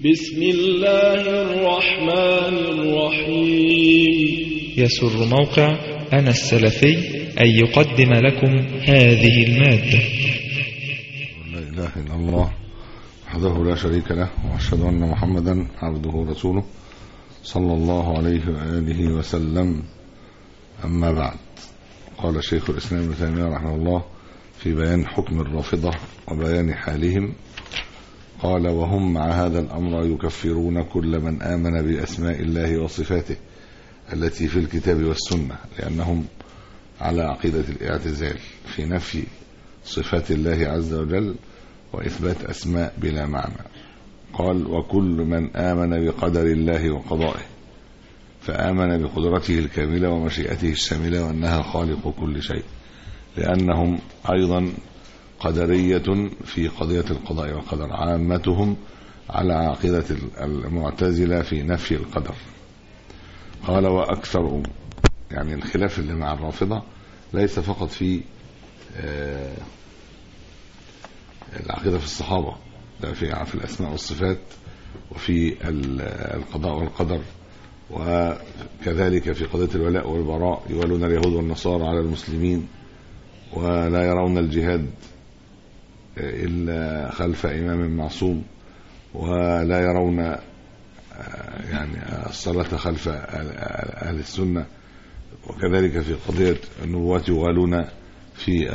بسم الله الرحمن الرحيم. يسر موقع أنا السلفي أن يقدم لكم هذه المادة. لا إله إلا الله وحده لا شريك له، وأشهد أن محمدا عبده ورسوله صلى الله عليه وآله وسلم. أما بعد، قال شيخ الإسلام ابن تيمية رحمه الله في بيان حكم الرافضة وبيان حالهم، قال: وهم مع هذا الأمر يكفرون كل من آمن بأسماء الله وصفاته التي في الكتاب والسنة، لأنهم على عقيدة الاعتزال في نفي صفات الله عز وجل وإثبات أسماء بلا معنى. قال: وكل من آمن بقدر الله وقضائه، فآمن بقدرته الكاملة ومشيئته الشاملة وأنها خالق كل شيء، لأنهم أيضا قدرية في قضية القضاء والقدر، عامتهم على عقيدة المعتزلة في نفي القدر. قال: وأكثر، يعني الخلاف اللي مع الرافضة ليس فقط في العقيدة في الصحابة، لا، في الأسماء والصفات وفي القضاء والقدر، وكذلك في قضية الولاء والبراء، يولون اليهود والنصارى على المسلمين، ولا يرون الجهاد إلا خلف إمام معصوم، ولا يرون يعني الصلاة خلف أهل السنة، وكذلك في قضية النبوات يغالون في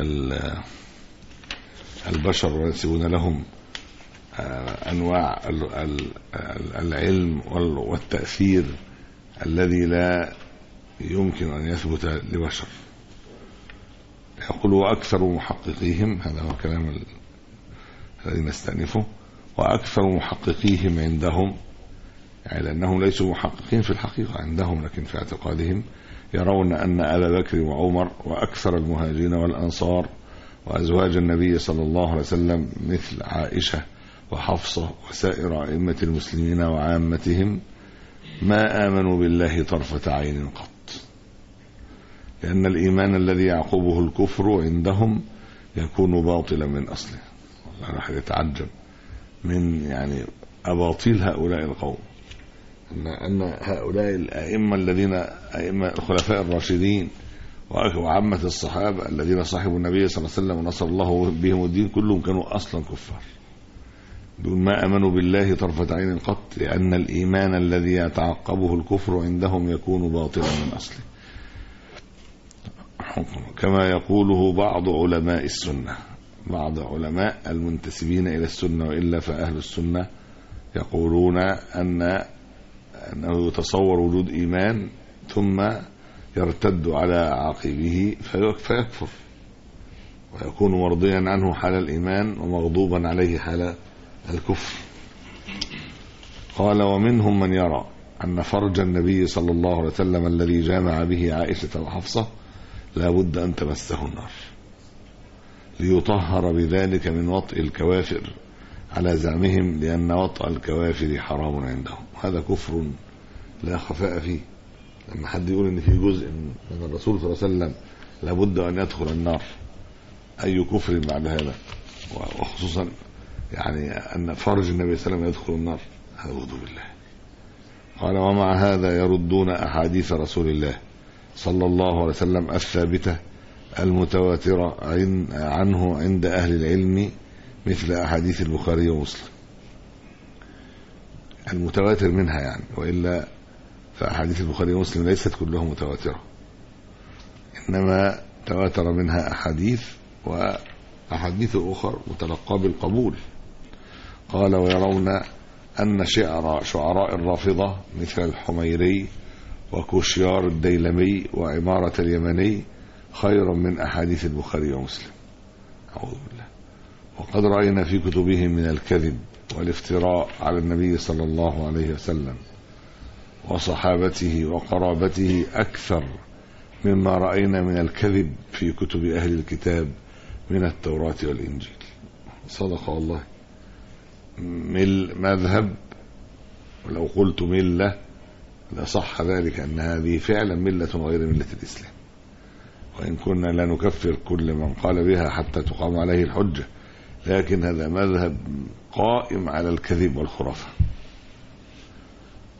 البشر وينسبون لهم أنواع العلم والتأثير الذي لا يمكن أن يثبت لبشر. يقول: وأكثر محققيهم، هذا هو كلام الذي نستأنفه، وأكثر محققيهم عندهم، يعني لأنهم ليسوا محققين في الحقيقة عندهم، لكن في اعتقادهم يرون أن أبا بكر وعمر وأكثر المهاجرين والأنصار وأزواج النبي صلى الله عليه وسلم مثل عائشة وحفصة وسائر أئمة المسلمين وعامتهم ما آمنوا بالله طرفة عين قط، لأن الإيمان الذي يعقبه الكفر عندهم يكون باطلا من أصله. والله الواحد يتعجب من يعني أباطيل هؤلاء القوم، أن هؤلاء الأئمة الذين أئمة الخلفاء الراشدين وعامة الصحابة الذين صاحبوا النبي صلى الله عليه وسلم ونصر الله بهم الدين كلهم كانوا أصلا كفار، دون ما آمنوا بالله طرفة عين قط، لأن الإيمان الذي يتعقبه الكفر عندهم يكون باطلا من أصله، كما يقوله بعض علماء السنة، بعض علماء المنتسبين إلى السنة، وإلا فأهل السنة يقولون أنه يتصور وجود إيمان ثم يرتد على عقبه فيكفر، ويكون مرضيا عنه حال الإيمان ومغضوبا عليه حال الكفر. قال: ومنهم من يرى أن فرج النبي صلى الله عليه وسلم الذي جامع به عائشة وحفصة لا بد أن تمسه النار، ليطهر بذلك من وطئ الكوافر على زعمهم، لأن وطئ الكوافر حرام عندهم. هذا كفر لا خفاء فيه. لما حد يقول ان في جزء من الرسول صلى الله عليه وسلم لابد ان يدخل النار، اي كفر بعد هذا، وخصوصا يعني ان فرج النبي صلى الله عليه وسلم يدخل النار، هذا أعوذ بالله. قال: ومع هذا يردون احاديث رسول الله صلى الله عليه وسلم الثابته المتواتره عنه عند اهل العلم، مثل احاديث البخاري ومسلم، المتواتر منها يعني، والا فأحاديث البخاري ومسلم ليست كلها متواترة، إنما تواتر منها أحاديث، وأحاديث أخرى متلقى بالقبول. قال: ويرون أن شعراء الرافضة مثل الحميري وكوشيار الديلمي وعمارة اليمني خير من أحاديث البخاري ومسلم، أعوذ بالله. وقد رأينا في كتبهم من الكذب والافتراء على النبي صلى الله عليه وسلم وصحابته وقرابته أكثر مما رأينا من الكذب في كتب أهل الكتاب من التوراة والإنجيل. صدق والله. مذهب، ولو قلت ملة لصح ذلك، أن هذه فعلا ملة غير ملة الإسلام، وإن كنا لا نكفر كل من قال بها حتى تقام عليه الحجة، لكن هذا مذهب قائم على الكذب والخرافة،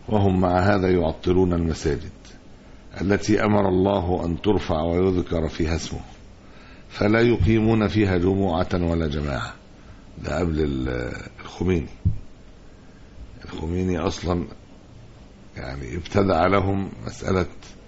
وهم مع هذا يعطلون المساجد التي أمر الله أن ترفع ويذكر فيها اسمه، فلا يقيمون فيها جمعة ولا جماعة. ده قبل الخميني. الخميني أصلا يعني ابتدع لهم مسألة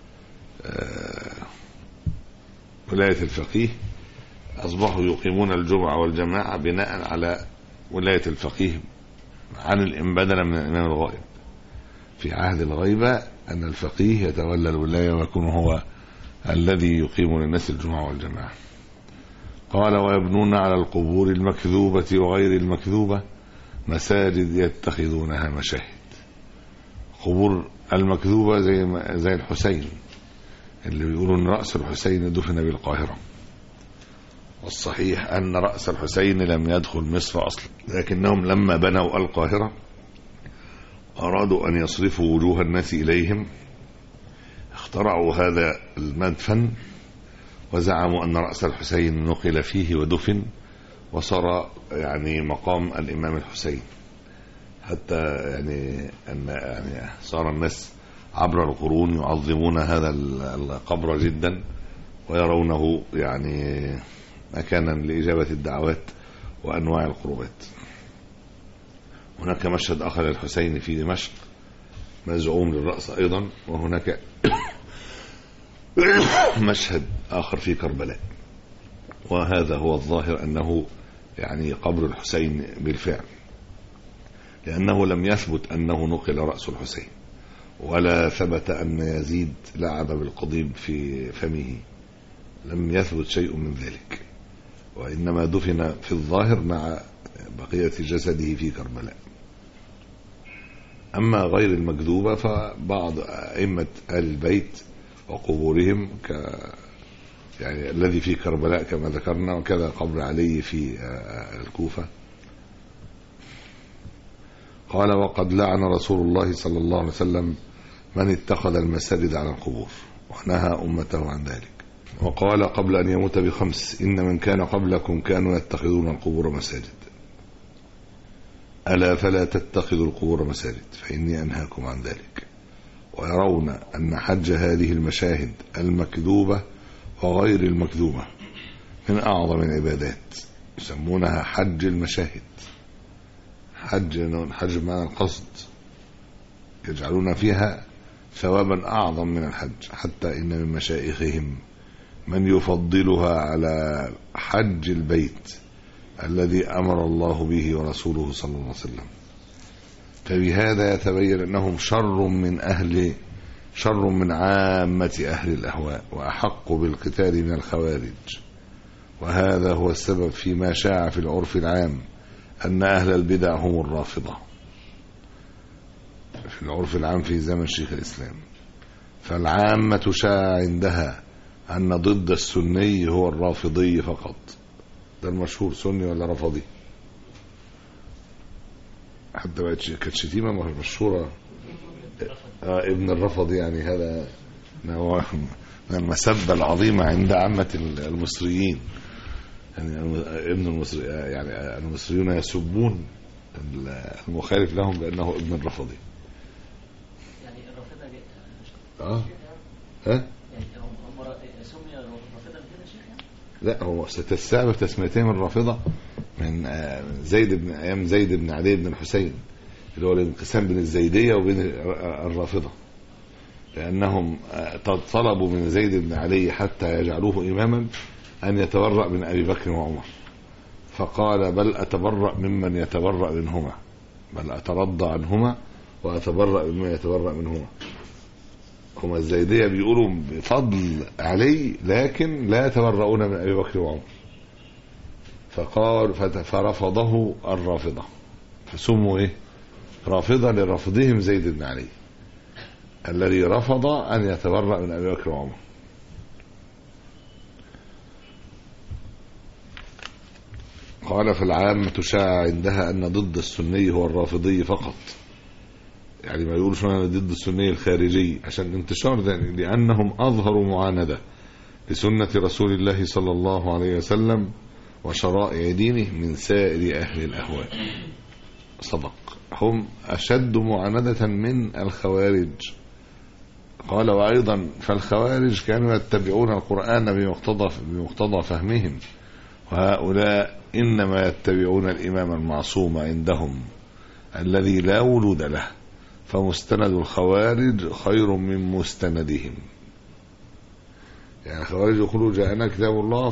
ولاية الفقيه، أصبحوا يقيمون الجمعة والجماعة بناء على ولاية الفقيه عن الإنبدل من الإمام الغائب. في عهد الغيبة أن الفقيه يتولى الولاية ويكون هو الذي يقيم للناس الجمعة والجماعة. قال ويبنون على القبور المكذوبة وغير المكذوبة مساجد يتخذونها مشاهد. قبور المكذوبة زي الحسين اللي بيقولوا أن رأس الحسين دفن بالقاهرة، والصحيح أن رأس الحسين لم يدخل مصر أصلا، لكنهم لما بنوا القاهرة أرادوا أن يصرفوا وجوه الناس إليهم، اخترعوا هذا المدفن وزعموا أن رأس الحسين نقل فيه ودفن وصار يعني مقام الإمام الحسين، حتى يعني صار الناس عبر القرون يعظمون هذا القبر جدا ويرونه يعني مكانا لإجابة الدعوات وأنواع القربات. هناك مشهد آخر للحسين في دمشق مزعوم للرأس أيضا، وهناك مشهد آخر في كربلاء، وهذا هو الظاهر أنه يعني قبر الحسين بالفعل، لأنه لم يثبت أنه نقل رأس الحسين، ولا ثبت أن يزيد لعب بالقضيب في فمه، لم يثبت شيء من ذلك، وإنما دفن في الظاهر مع بقية جسده في كربلاء. أما غير المكذوبة فبعض أئمة آل البيت وقبورهم يعني الذي في كربلاء كما ذكرنا، وكذا قبر علي في الكوفة. قال وقد لعن رسول الله صلى الله عليه وسلم من اتخذ المساجد على القبور ونهى أمته عن ذلك. وقال قبل أن يموت ب5: إن من كان قبلكم كانوا يتخذون القبور مساجد، ألا فلا تتخذوا القبور مساجد فإني أنهاكم عن ذلك. ويرون أن حج هذه المشاهد المكذوبة وغير المكذوبة من أعظم العبادات، يسمونها حج المشاهد. حج معنى القصد، يجعلون فيها ثوابا أعظم من الحج، حتى إن من مشايخهم من يفضلها على حج البيت الذي أمر الله به ورسوله صلى الله عليه وسلم. فبهذا يتبين أنهم شر من عامة أهل الأهواء، وأحق بالقتال من الخوارج. وهذا هو السبب فيما شاع في العرف العام أن أهل البدع هم الرافضة، في العرف العام في زمن شيخ الإسلام. فالعامة شاع عندها أن ضد السني هو الرافضي فقط. ده المشهور، سني ولا رفضي؟ حتى بقت كانت شتيمة مشهورة، ابن الرفضي، يعني هذا نوع من المسبة العظيمة عند عامة المصريين. يعني ابن المصري، يعني المصريون يسبون المخالف لهم بأنه ابن الرفضي. يعني الرافضة ها؟ يعني هم سمي الرافضة كده شيخ يعني؟ لا، هو ستستعب تسميتهم الرافضة من أيام زيد بن علي بن الحسين، اللي هو الانقسام بين الزيدية وبين الرافضة، لأنهم طلبوا من زيد بن علي حتى يجعلوه إماما أن يتبرأ من أبي بكر وعمر، فقال بل أتبرأ ممن يتبرأ منهما، بل أترضى عنهما وأتبرأ ممن يتبرأ منهما. هم الزيدية بيقولوا بفضل علي لكن لا يتبرؤون من أبي بكر وعمر، فقال فرفضه الرافضة، فسموا رافضة لرفضهم زيد بن علي الذي رفض أن يتبرأ من أبي بكر وعمر. قال فالعامة شاع عندها أن ضد السني هو الرافضي فقط، يعني ما يقولش أنا ضد السني الخارجي عشان انتشار ذلك، لأنهم أظهروا معاندة لسنة رسول الله صلى الله عليه وسلم وشرائع دينه من سائر أهل الأهواء. صدق. هم أشد معاندة من الخوارج. قال وأيضا فالخوارج كانوا يتبعون القرآن بمقتضى فهمهم، وهؤلاء إنما يتبعون الإمام المعصوم عندهم الذي لا ولود له، فمستند الخوارج خير من مستندهم. يعني الخوارج يقولوا جاءنا كتاب الله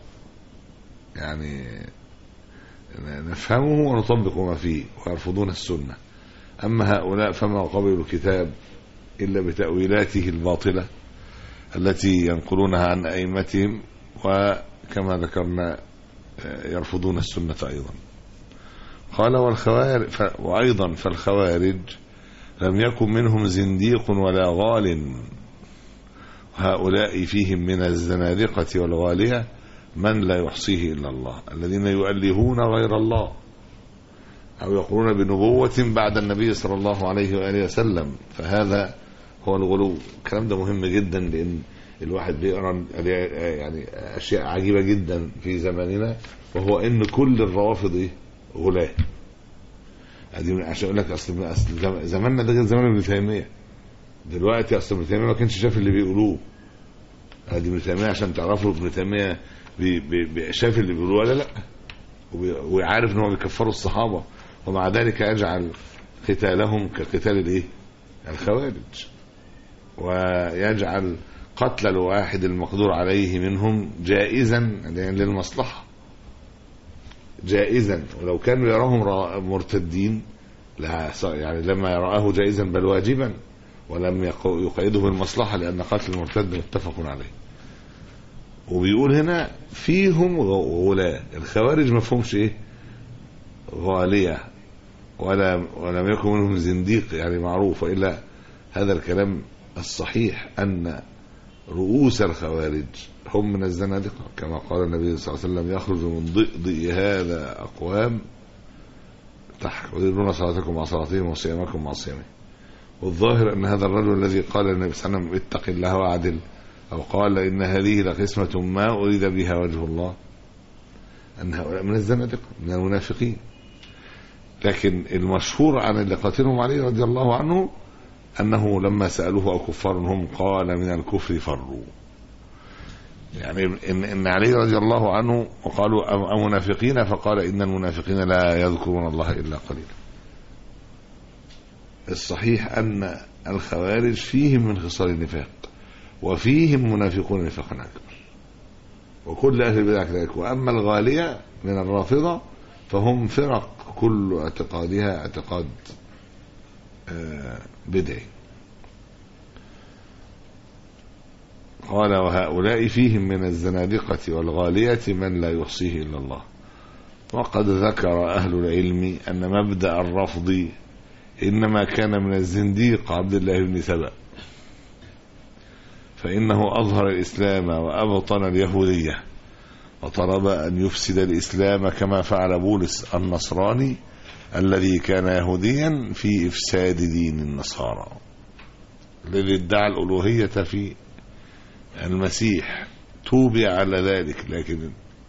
يعني نفهمه ونطبق ما فيه، ويرفضون السنة. أما هؤلاء فما قبلوا الكتاب إلا بتأويلاته الباطلة التي ينقلونها عن أئمتهم، وكما ذكرنا يرفضون السنة أيضا. قال وأيضا فالخوارج لم يكن منهم زنديق ولا غال، هؤلاء فيهم من الزنادقة والغالية من لا يحصيه إلا الله، الذين يؤلهون غير الله أو يقولون بنبوة بعد النبي صلى الله عليه وآله وسلم، فهذا هو الغلو. الكلام ده مهم جدا، لأن الواحد بيقرأ يعني أشياء عجيبة جدا في زماننا، وهو إن كل الروافض غلاة. عشان أقول لك أصل زماننا ده غير زمان ابن تيمية. دلوقتي أصل ابن تيمية ما كانش شاف اللي بيقولوه. ابن تيمية عشان تعرفوا ابن تيمية شاف اللي بيقولوه ولا لا، وعارف إنه بيكفروا الصحابة، ومع ذلك يجعل قتالهم كقتال الخوارج، ويجعل قتل الواحد المقدور عليه منهم جائزا للمصلحة، جائزا، ولو كانوا يراهم مرتدين يعني لما يراه جائزا بل واجبا، ولم يقيده بالمصلحة، لأن قتل المرتد متفق عليه. وبيقول هنا فيهم غلاة. الخوارج ما فهمش غالية ولم يكن منهم زنديق يعني معروف، وإلا هذا الكلام الصحيح أن رؤوس الخوارج هم من الزنادقة، كما قال النبي صلى الله عليه وسلم يخرج من ضئضئ هذا أقوام تحقرون صلاتكم مع صلاتهم وصيامكم مع صيامهم. والظاهر أن هذا الرجل الذي قال النبي صلى الله عليه وسلم اتق الله واعدل، أو قال إن هذه لقسمة ما أريد بها وجه الله، أن هؤلاء من الزنادقة من المنافقين. لكن المشهور عن اللي قاتلهم عليه رضي الله عنه أنه لما سألوه أكفار هم قال من الكفر فروا. يعني إن علي رضي الله عنه وقالوا أمنافقين، فقال إن المنافقين لا يذكرون الله إلا قليلا. الصحيح أن الخوارج فيهم من خصال النفاق، وفيهم منافقون نفاقا أكبر، وكل أهل البدع كذلك. وأما الغالية من الرافضة فهم فرق كل اعتقادها اعتقاد بدعي. قال وهؤلاء فيهم من الزنادقة والغالية من لا يحصيه إلا الله. وقد ذكر أهل العلم أن مبدأ الرفض إنما كان من الزنديق عبد الله بن سبأ، فإنه أظهر الإسلام وأبطن اليهودية، وطلب أن يفسد الإسلام كما فعل بولس النصراني الذي كان يهوديا في إفساد دين النصارى، الذي ادعى الألوهية في المسيح توبع على ذلك. لكن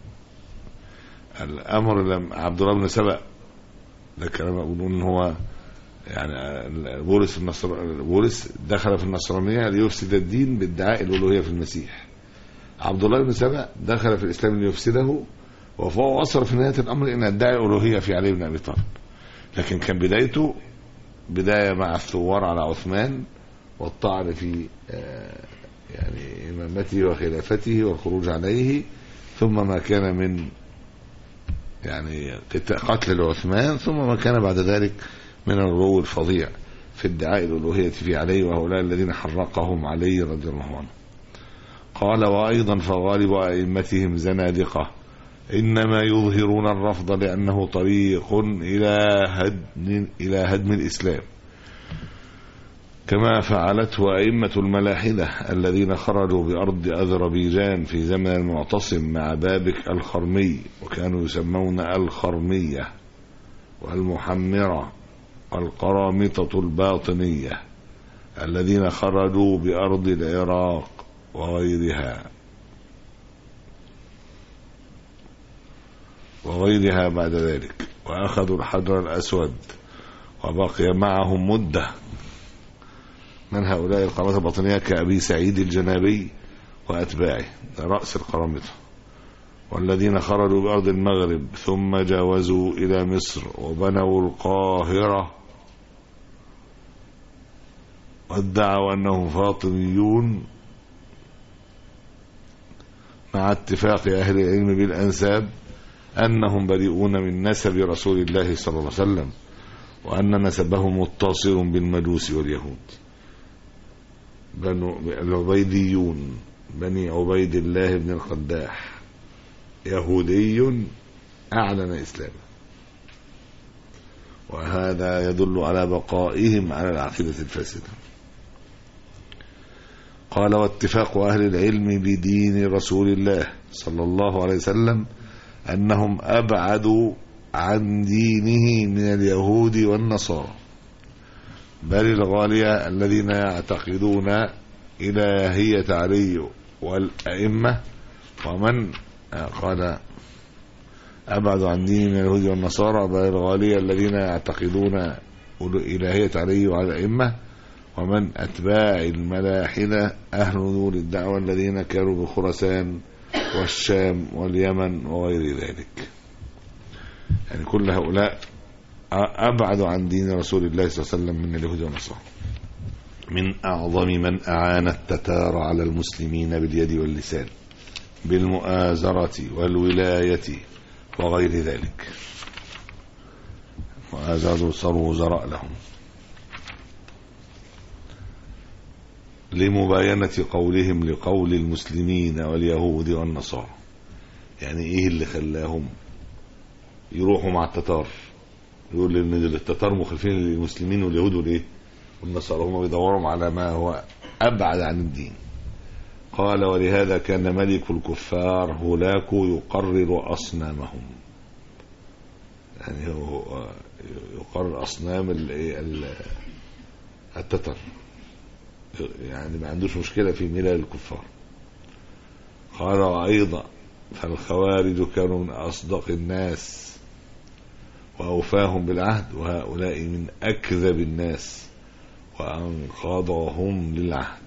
الأمر لم عبد الله بن سبأ ده كلام يقولون هو يعني بولس دخل في النصرانية ليفسد الدين بادعاء الألوهية في المسيح. عبد الله بن سبأ دخل في الإسلام ليفسده، وفهو وصل في نهاية الأمر إن ادعى الألوهية في علي بن أبي طالب. لكن كان بدايته بداية مع الثوار على عثمان والطعن في يعني إمامته وخلافته والخروج عليه، ثم ما كان من يعني قتل لعثمان، ثم ما كان بعد ذلك من الغلو الفظيع في ادعاء الألوهية في علي، وهؤلاء الذين حرقهم علي رضي الله عنه. قال وأيضا فغالب أئمتهم زنادقة إنما يظهرون الرفض لأنه طريق إلى هدم الإسلام، كما فعلته أئمة الملاحدة الذين خرجوا بأرض أذربيجان في زمن المعتصم مع بابك الخرمي، وكانوا يسمون الخرمية والمحمرة والقرامطة الباطنية، الذين خرجوا بأرض العراق وغيرها بعد ذلك، وأخذوا الحجر الأسود وبقي معهم مدة. من هؤلاء القرامطة الباطنية؟ كأبي سعيد الجنابي وأتباعه، رأس القرامطة، والذين خرجوا بأرض المغرب ثم جاوزوا إلى مصر وبنوا القاهرة وادعوا أنهم فاطميون، مع اتفاق أهل العلم بالأنساب أنهم بريئون من نسب رسول الله صلى الله عليه وسلم، وأن نسبهم متصل بالمجوس واليهود. العبيديون بني عبيد الله بن القداح، يهودي أعلن إسلامه، وهذا يدل على بقائهم على العقيدة الفاسدة. قال: واتفاق أهل العلم بدين رسول الله صلى الله عليه وسلم أنهم أبعدوا عن دينه من اليهود والنصارى، بل الغالية الذين يعتقدون إلهية علي والأئمة. ومن قال أبعد عن دين من اليهود والنصارى بل الغالية الذين يعتقدون إلهية علي وعلى الأئمة، ومن أتباع الملاحدة أهل نور الدعوة الذين كانوا بخراسان والشام واليمن وغير ذلك. يعني كل هؤلاء أبعد عن دين رسول الله صلى الله عليه وسلم من اليهود والنصارى. من أعظم من أعان التتار على المسلمين باليد واللسان بالمؤازرة والولاية وغير ذلك، وآزادوا صاروا وزراء لهم لمباينة قولهم لقول المسلمين واليهود والنصارى. يعني ايه اللي خلاهم يروحوا مع التتار؟ يقول ان التتار مخالفين للمسلمين واليهود والايه والنصارى، هم بيدوروا على ما هو ابعد عن الدين. قال: ولهذا كان ملك الكفار هولاكو يقرر أصنامهم. يعني هو يقرر أصنام التتر، يعني ما عندوش مشكلة في ملل الكفار. قال: وأيضا فالخوارج كانوا من أصدق الناس وأوفاهم بالعهد، وهؤلاء من أكذب الناس وأنقضهم للعهد.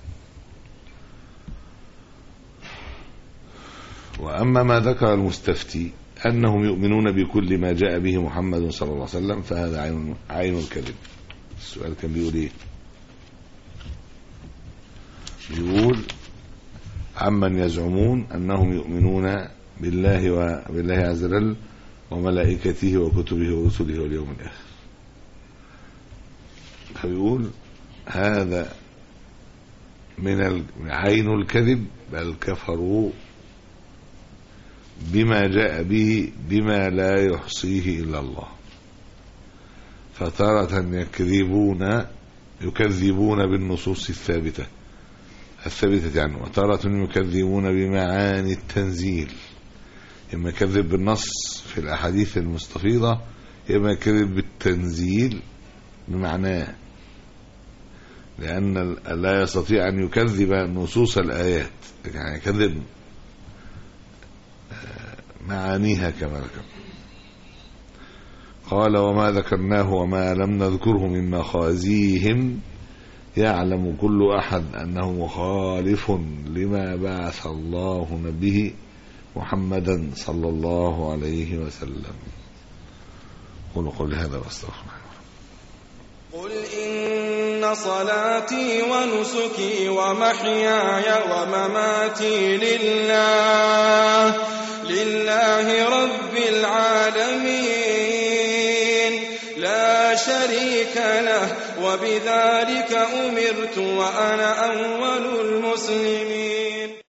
وأما ما ذكر المستفتي أنهم يؤمنون بكل ما جاء به محمد صلى الله عليه وسلم فهذا عين الكذب. السؤال كان بيقول ايه؟ بيقول: عمن يزعمون أنهم يؤمنون بالله وبالله عز وجل وملائكته وكتبه ورسله واليوم الآخر. فبيقول هذا من عين الكذب، بل كفروا بما جاء به بما لا يحصيه إلا الله. فتارة يكذبون بالنصوص الثابتة عنه، وتارة يكذبون بمعاني التنزيل، إما يكذب بالنص في الأحاديث المستفيضة، إما يكذب بالتنزيل بمعناه، لأن لا يستطيع أن يكذب نصوص الآيات، يعني يكذب معانيها كما ذكر. قال: وما ذكرناه وما لم نذكره من مخازيهم يعلم كل أحد أنه مخالف لما بعث الله به محمدا صلى الله عليه وسلم. قولوا قولي هذا واستغفر الله. قل إن صلاتي ونسكي ومحياي ومماتي لله رب العالمين لا شريك له وبذلك أمرت وأنا أول المسلمين.